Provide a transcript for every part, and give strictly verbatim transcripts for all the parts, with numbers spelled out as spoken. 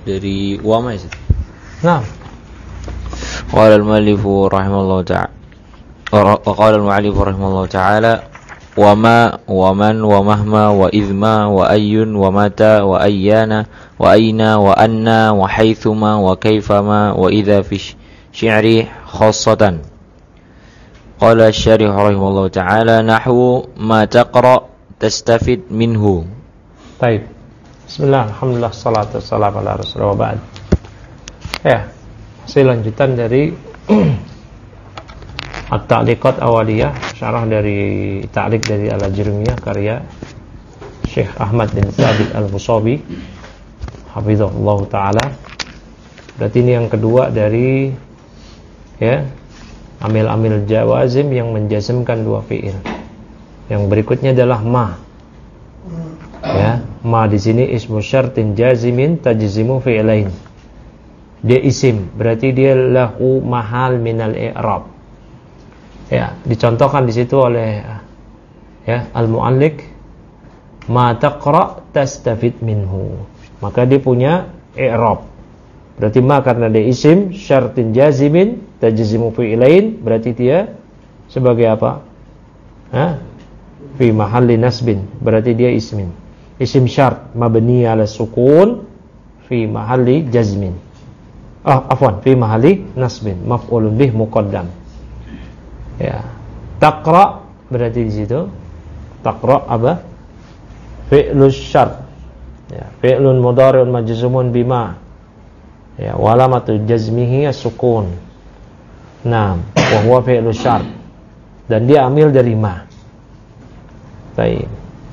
dari wama itu. Nah, Qala al-mu'allifu rahimahullahu ta'ala wa qala al-mu'allifu rahimahullahu ta'ala wa ma wa man wa mahma wa idma wa ayyun wa mata wa ayyana wa aina wa anna wa haythuma wa kayfama wa idza fi syi'ri khassatan. Qala asy-syarih rahimahullahu ta'ala nahwu ma taqra tastafid minhu. Baik. Bismillah, alhamdulillah, salatu wassalamu ala rasulillah wa ba'd. Ya, masih lanjutan dari At-Ta'liqat Awaliyah, syarah dari ta'liq dari Al-Ajrumiyah karya Syekh Ahmad bin Thabit Al-Busabi hafizahullah ta'ala. Berarti ini yang kedua dari ya amil-amil jawazim yang menjazmkan dua fi'il. Yang berikutnya adalah ma. Ya, ma di sini ismu syartin jazimin tajzimu fi'lain. Dia isim, berarti dia lahu mahal minal i'rab. Ya, dicontohkan di situ oleh ya al-mu'allik ma taqra tastafid minhu. Maka dia punya i'rab. Berarti ma karena dia isim syartin jazimin tajzimu fi'lain, berarti dia sebagai apa? Ha? Fi mahalli nasbin, berarti dia ismin. Isim syart mabni ala sukun fi mahalli jazmin. Ah, afwan, fi mahalli nasbin, maf'ulun bih muqaddam. Ya. Taqra berarti di situ taqra apa? Fi'lus syart. Ya, fi'lun mudhari'un majzumun bima. Ya, walamatu jazmihi as-sukun. Naam, wa huwa fi'lus syart. Dan dia amil dari ma. Baik.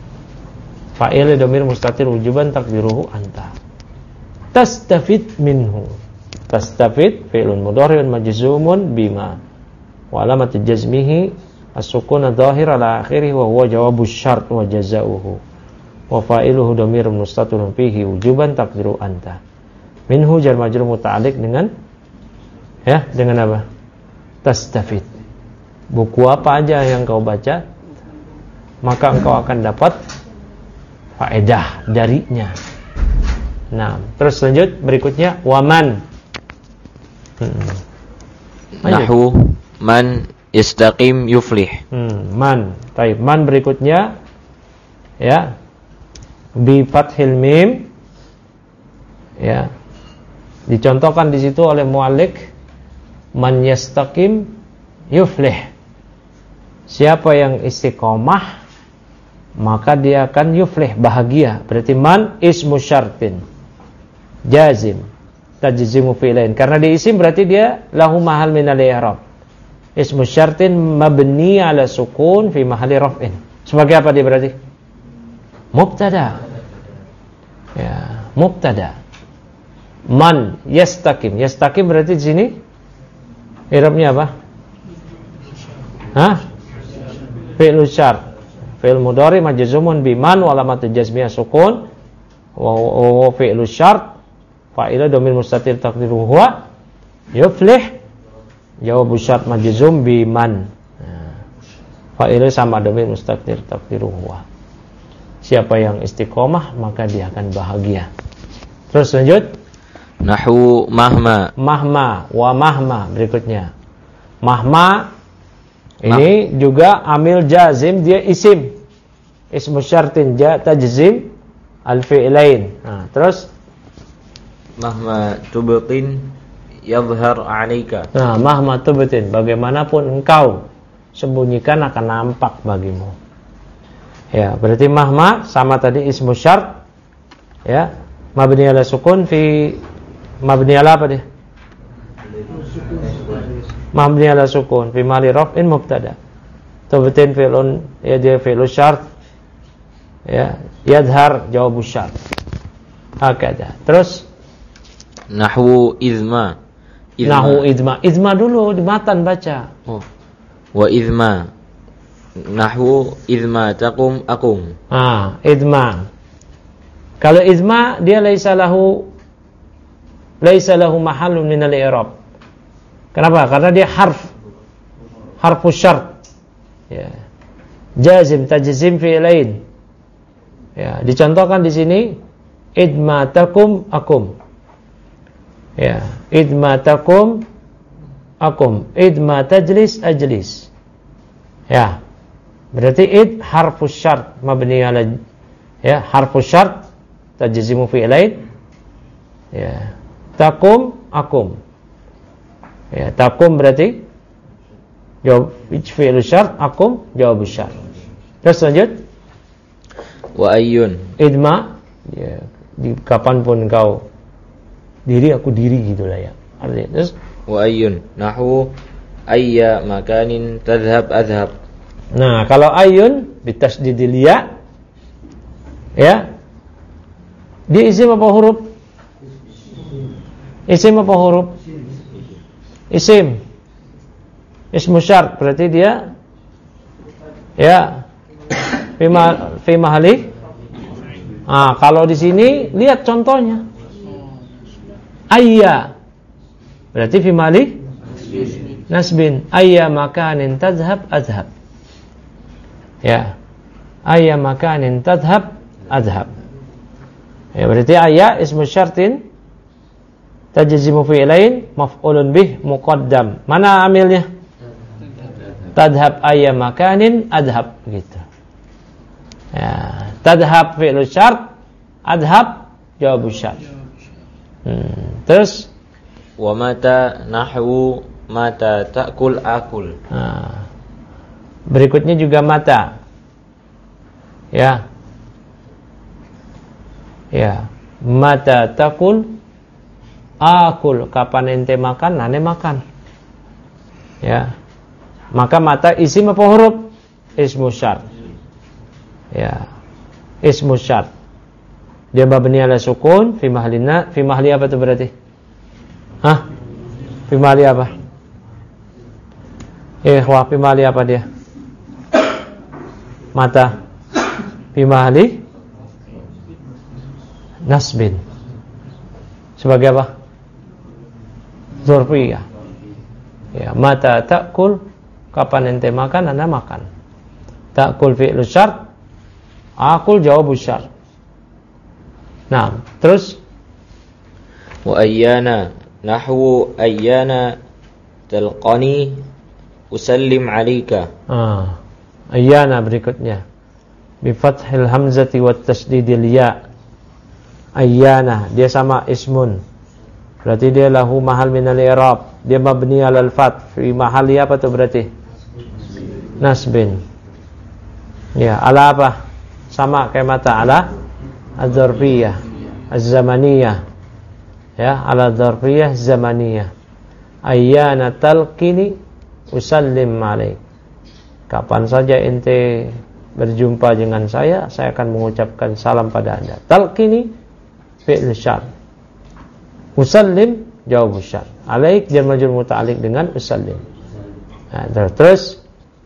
Fa'il dhamir mustatir wujuban takdiruhu anta. Tastafid minhu. Tastafid fi'lun mudhari'un majzumun bima. Wa alamatu jazmihi as-sukun adh-dhahir ala akhirih wa huwa jawabus syart wa jazaohu. Wa fa'iluhu dhamirun mustatirun fihi wujuban takdiru anta. Minhu jar majrur muta'alliq dengan ya, dengan apa? Tastafid. Buku apa aja yang kau baca, maka engkau akan dapat faedah darinya. Nah, terus lanjut berikutnya waman. Hmm. Nahwu man istaqim yuflih. Hmm, man. Baik, man berikutnya ya bi fathil mim. Ya. Dicontohkan di situ oleh mu'allik man yastaqim yuflih. Siapa yang istiqomah maka dia akan yuflih, bahagia. Berarti man ismu syartin jazim tajzimu fi'lain. Karena dia isim berarti dia lahu mahal minal i'rab. Ismu syartin mabni ala sukun fi mahalli raf'in. Sebagai apa dia berarti? Mubtada. Ya, mubtada. Man yastaqim. Yastaqim berarti di sini i'rabnya apa? Hah? Fi'lu syart. Fi'il mudhari majzumun bi man wa alamatu jazmiyah sukun wa huwa fi'lu syart. Fa'ilah dhamir mustatir taqdiruhu huwa yuflih. Jawabu syart majzum bi man. Fa'ilah sama dhamir mustatir taqdiruhu huwa. Siapa yang istiqomah maka dia akan bahagia. Terus lanjut. Nahwu mahma. Mahma wa mahma berikutnya. Mahma ini Mah. juga amil jazim, dia isim. Ismu syartin ja tajzim al-fi'lain. Nah, terus mahma tubtin yadhhar 'alaika. Nah, mahma tubtin, bagaimanapun engkau sembunyikan akan nampak bagimu. Ya, berarti mahma sama tadi ismu syart. Ya, mabni ala sukun fi mabni ala apa dia? Mabni ala sukun fi mali raf'in mubtada. Tubtin fi'lun ya dia fi'lu syart. Ya, yadhhar jawabu syart. Hakada. Terus nahwu izma. Izma. Nahwu izma. Izma dulu di matan baca. Oh. Wa izma. Nahwu izma taqum akum. Ah, izma. Kalau izma dia laisa lahu laisa lahu mahallun min al-i'rab. Kenapa? Karena dia harf. Harfu syart. Ya. Jazim tajzim fi'lain. Ya, dicontohkan di sini idma takum akum. Ya, idma takum akum, idma tajlis ajlis. Ya. Berarti id harfus syart mabni ala, ya, harfus syart tajzimu fi'lain. Ya. Takum akum. Ya, takum berarti jawab fi'il syart, akum jawab syart. Terus lanjut. Wa ayyun. Idma, ya, di kapanpun kau diri, aku diri gitulah ya. Artinya. Terus Wa ayyun nahwu ayya makanin tadhhab adhhab. Nah, kalau ayun bitasdidil ya, ya, dia isim apa huruf? Isim apa huruf? Isim. Ismu syart, berarti dia, ya, fi ma, fi mahali. Ah, kalau di sini lihat contohnya. Ayya, berarti fi mahali nasbin. Ayya makanin tadhhab adhhab. Ya, ayya makanin tadhhab adhhab. Ya, berarti ayya ismu syartin tajzimu fi'lain maf'ulun bih muqaddam. Mana amilnya? Tadhhab ayya makanin adhhab gitu. Ya, tadhhab fi'lu syart, adhhab jawabu syart. Hmm. Terus Wa mata nahwu mata ta'kul akul. Nah, berikutnya juga mata. Ya. Ya, mata takul akul, kapan ente makan, ane makan. Ya. Maka mata isim apa huruf? Ismu syart. Ya. Ismu syart. Dia mabni ala sukun fi mahlina, fi mahli apa itu berarti? Hah? Fi mahli apa? Eh, wah, fi mahli apa dia? Mata fi mahli nasbin. Sebagai apa? Dzarfiyah. Ya, mata ta'kul, kapan ente makan, anda makan. Ta'kul fi'lu syart, akul jawabu syart. Nah, terus Wa ayyana nahwu ayyana talqani usallim alika. ah, ayyana berikutnya bi fathil hamzati wat tasdidil ya. Ayyana dia sama ismun, berarti dia lahu mahal minal i'rab, dia mabni alal fath fi mahali apa tuh berarti? Nasbin. Ya, ala apa? Sama kayak mata, ala az-zarfiyah az-zamaniyah. Ya, ala dzarfiyah zamaniyah. Ayyana talqini usallim alaik. Kapan saja ente berjumpa dengan saya, saya akan mengucapkan salam pada anda. Talqini fi'l syart. Usallim jawab syart. Alaik jar majrur muta'alliq dengan usallim. Nah, terus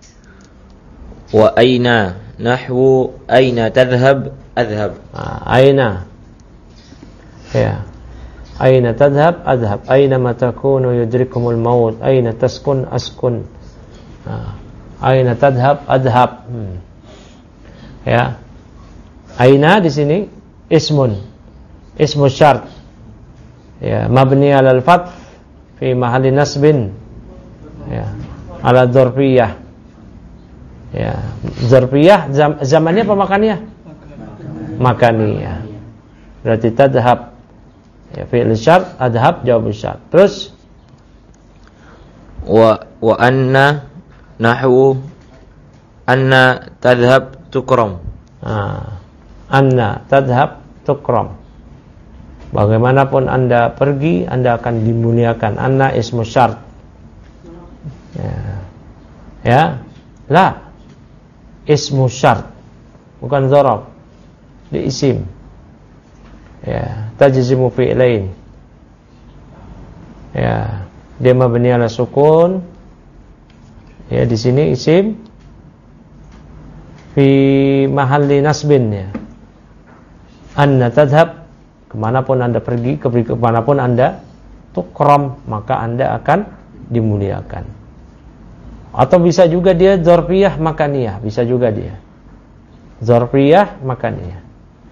Wa aina nahwu aina tadhhab adhhab. nah, aina. Ya. Aina tadhhab adhhab. Aina ma takunu yudrikumul maut. Aina taskun askun. Nah, aina tadhhab adhhab. Hmm. Ya. Aina di sini ismun. Ismu syart. Ya, mabni 'alal fath fi mahalli nasbin. Ya. Ala dzarfiyah. Ya, dzarfiyah zam, zamannya apa makannya? Makaniyah. Berarti tadhhab, ya, fi'il syart, adhhab jawab syart. Terus Wa wa anna nahwu anna tadhhab tukram. nah, anna tadhhab tukram. Bagaimanapun anda pergi, anda akan dimuliakan. Anna ismu syart. Ya. Ya. La. Ismu syart. Bukan dzaraf. Di isim. Ya, tajzimu fi'lain. Ya, dia mabni ala sukun. Ya, di sini isim fi mahalli nasbin ya. Anna tadhhab, kemanapun anda pergi, kemanapun anda tukram, maka anda akan dimuliakan. Atau bisa juga dia dzarfiyah makaniyah, bisa juga dia dzarfiyah makaniyah.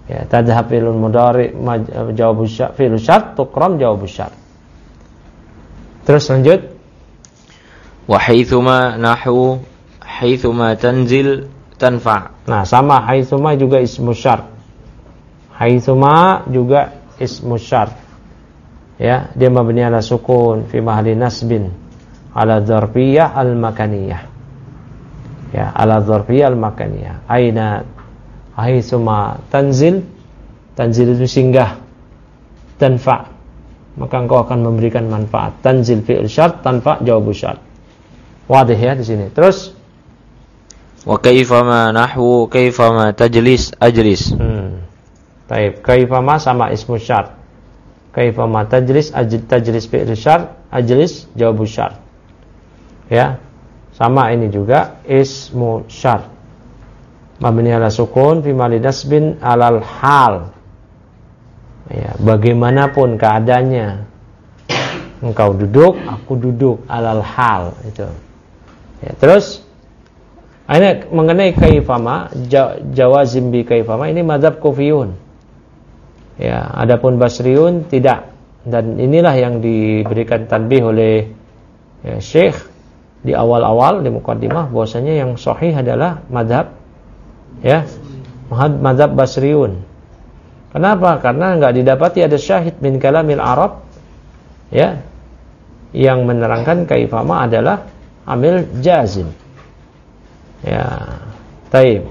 Ya, tadhhab fi'lun mudhari jawab syart, fi'lu syart, tukram jawab syart. Terus lanjut. Wa haitsuma nahwu haitsuma tanzil tanfa. Nah, sama haitsuma juga ismu syart. Haitsuma juga ismu syart. Ya, dia mabni ala sukun fi mahalli nasbin ala dzarfiyah al-makaniyah. Ya, ala dzarfiyah al-makaniyah. Aina haitsuma tanzil, tanzil itu singgah, tanfa, maka engkau akan memberikan manfaat. Tanzil fi'il syart, tanfa jawab syart. Wadih ya di sini. Terus wa kaifama nahwu kaifama tajlis ajlis. Hmm. Baik, kaifama sama ismu syart. Kaifama tajlis ajlis, tajlis fi'il syart, ajlis jawab syart. Ya. Sama ini juga ismu syart. Mabni ala sukun fi mahalli nasbin alal hal. Ya, bagaimanapun keadaannya. Engkau duduk, aku duduk, alal hal itu. Ya, terus ini mengenai kaifama, jawazim bi kaifama ini mazhab Kufiyun. Ya, adapun Basriyun tidak. Dan inilah yang diberikan tanbih oleh ya, Syekh di awal-awal di muqaddimah bahwasanya yang sahih adalah mazhab ya, mazhab Basriyun. Kenapa? Karena enggak didapati ada syahid min kalamil Arab ya yang menerangkan kaifama adalah amil jazim. Ya, taib.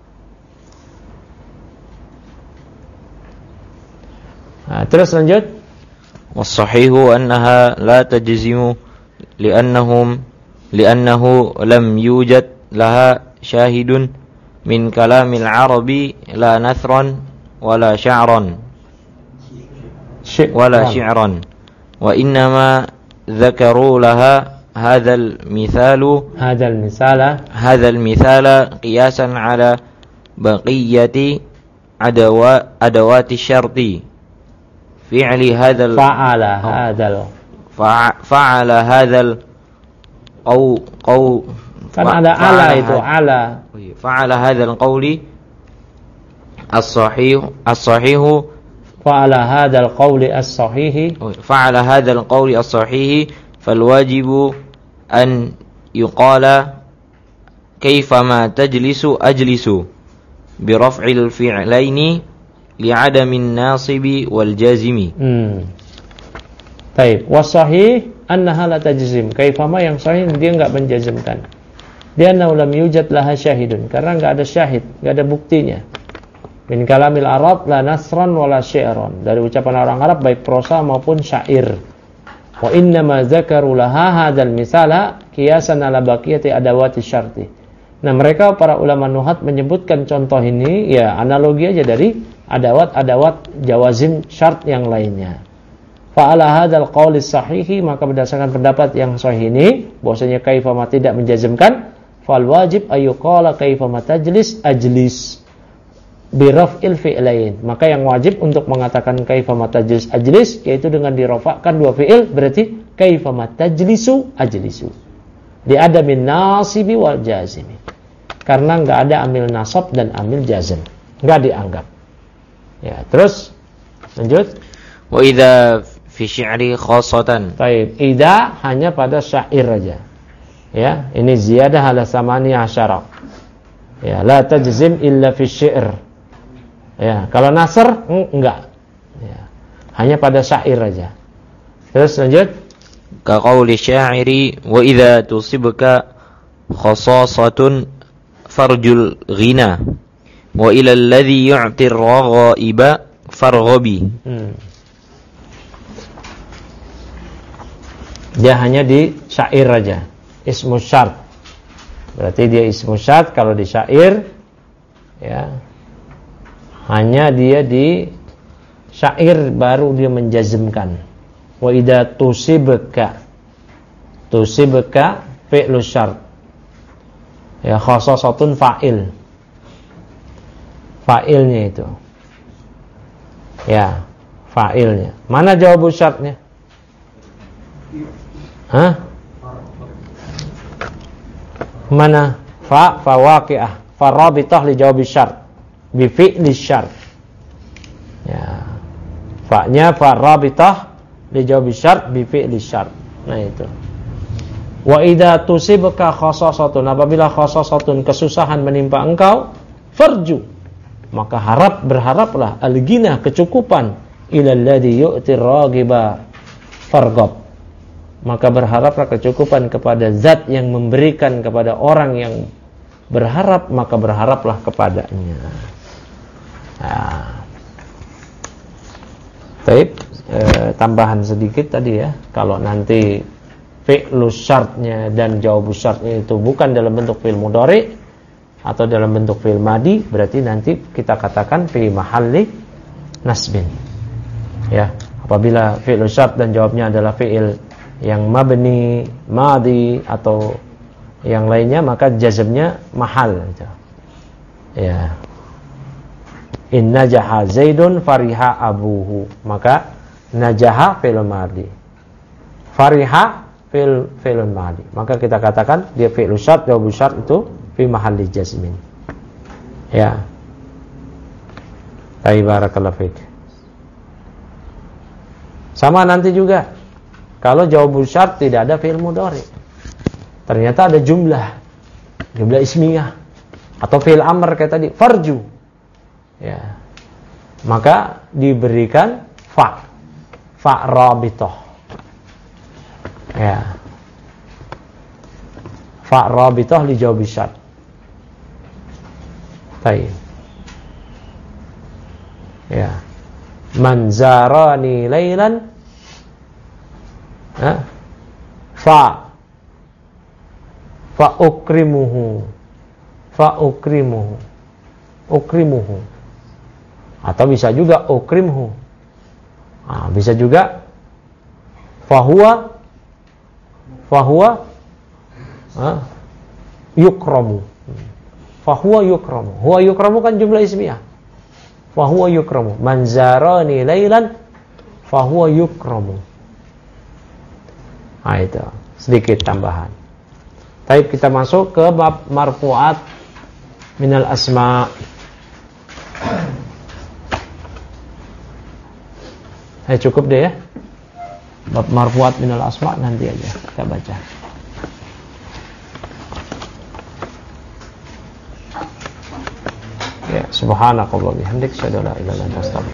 Nah, terus lanjut. Was-sahihu annaha la tajzimu li'annahum li'annahu lam yujad laha syahidun min kalamil arabi la nathran wala sya'ran wala syi'ran wa innama dzakaru laha hadzal mithalu hadzal misala hadzal mithala qiyasan ala baqiyati adawa adawati syarti fi'li hadzal fa'ala hadzal fa'ala hadzal qaw qaw kan ada ala itu ala fa'ala hadzal qawli as-sahih as-sahih fa'ala hadzal qawli as-sahih fa'ala hadzal qawli as-sahih falwajibu an yuqala kaifama tajlisu ajlisu bi raf'il fi'laini li'adamin nasibi wal jazimi. Hmm. Baik, was-sahih annaha la tajzim. Kaifama yang sahih dia enggak menjazmkan. Dia annahu lam yujad laha syahidun, karena enggak ada syahid, enggak ada buktinya. Min kalamil Arab la nasran wala syi'ran. Dari ucapan orang Arab baik prosa maupun syair. Wa inna ma dzakaru laha hadzal misala qiyasan ala baqiyati adawati syarti. Nah, mereka para ulama nuhat menyebutkan contoh ini ya analogi aja dari adawat-adawat jawazim syarat yang lainnya. Fa ala hadzal qauli sahihi, maka berdasarkan pendapat yang sahih ini bahwasanya kaifama tidak menjazmkan, fal wajib ayyuqala kaifama tajlis ajlis bi raf'il fi'lain. Maka yang wajib untuk mengatakan kaifama tajlis ajlis yaitu dengan dirafa'kan dua fi'il, berarti kaifama tajlisu ajlisu. Di ada min nasibi wal jazimi. Karena enggak ada amil nasab dan amil jazm. Enggak dianggap. Ya, terus lanjut. Wa idza fi syi'ri khassatan. Baik, idza hanya pada syair aja. Ya, ini ziyadah ala samani asyara. Ya, la tajzim illa fi syi'r. Ya, kalau nasr enggak. Ya, hanya pada syair aja. Terus lanjut. Ka qauli syairi wa idza tusibka khassasatun farjul ghina wa ila alladhi yu'ti ar-raghaiba farghabi. Hmm. Dia hanya di syair aja, ismu syart. Berarti dia ismu syart kalau di syair ya. Hanya dia di syair baru dia menjazmkan. Wa idza tusibka, tusibka fi'lu syart. Ya, khassasatun fa'il. Fa'ilnya itu. Ya, fa'ilnya. Mana jawab syartnya? Hah? Mana? Fa fa waqi'ah, fa rabithah li jawab syart. Bi fi'li syart. Fa-nya fa rabitah li jawabi syart bi fi'li syart. Nah itu. Wa idza tusibka khasasatun, apabila khasasatun kesusahan menimpa engkau, farju, maka harap berharaplah al-ghina kecukupan ilal ladzi yu'tir ragiba farghab. Maka berharaplah kecukupan kepada zat yang memberikan kepada orang yang berharap, maka berharaplah kepadanya. Nah. Baik, eh, tambahan sedikit tadi ya, kalau nanti fi'lu syartnya dan jawabu syartnya itu bukan dalam bentuk fi'il mudhari atau dalam bentuk fi'il madi, berarti nanti kita katakan fi mahalli nasbin. Ya, apabila fi'lu syart dan jawabnya adalah fi'il yang mabni, madi atau yang lainnya, maka jazmnya mahal gitu. Ya. In najaha Zaidun fariha abuhu, maka najaha fi'il madi, fariha fi'il fi'il madi, maka kita katakan dia fi'il syart, jawab syart itu fi mahalli jazmin. Ya. Baik, barakallahu fiik. Sama nanti juga kalau jawab syart tidak ada fi'il mudhari, ternyata ada jumlah jumlah ismiyah atau fi'il amr kayak tadi farju, ya, maka diberikan fa fa rabithah, ya, fa rabithah li jawab syart. Baik, ya, man zarani lailan, ha? fa fa ukrimuhu, fa ukrimuhu, ukrimuhu, atau bisa juga ukrimhu. Nah, bisa juga fahuwa fahuwa ha? yukramu, fahuwa yukramu. Huwa yukramu kan jumlah ismiyah, fahuwa yukramu. Man zarani lailan fahuwa yukramu. Nah, itu sedikit tambahan. Baik, kita masuk ke bab marfu'at minal asma. Eh, cukup deh ya. Bab marfu'at minal asma nanti aja kita baca. Ya, subhanakallah bihamdik, asyhadu an la ilaha illa anta astaghfiruka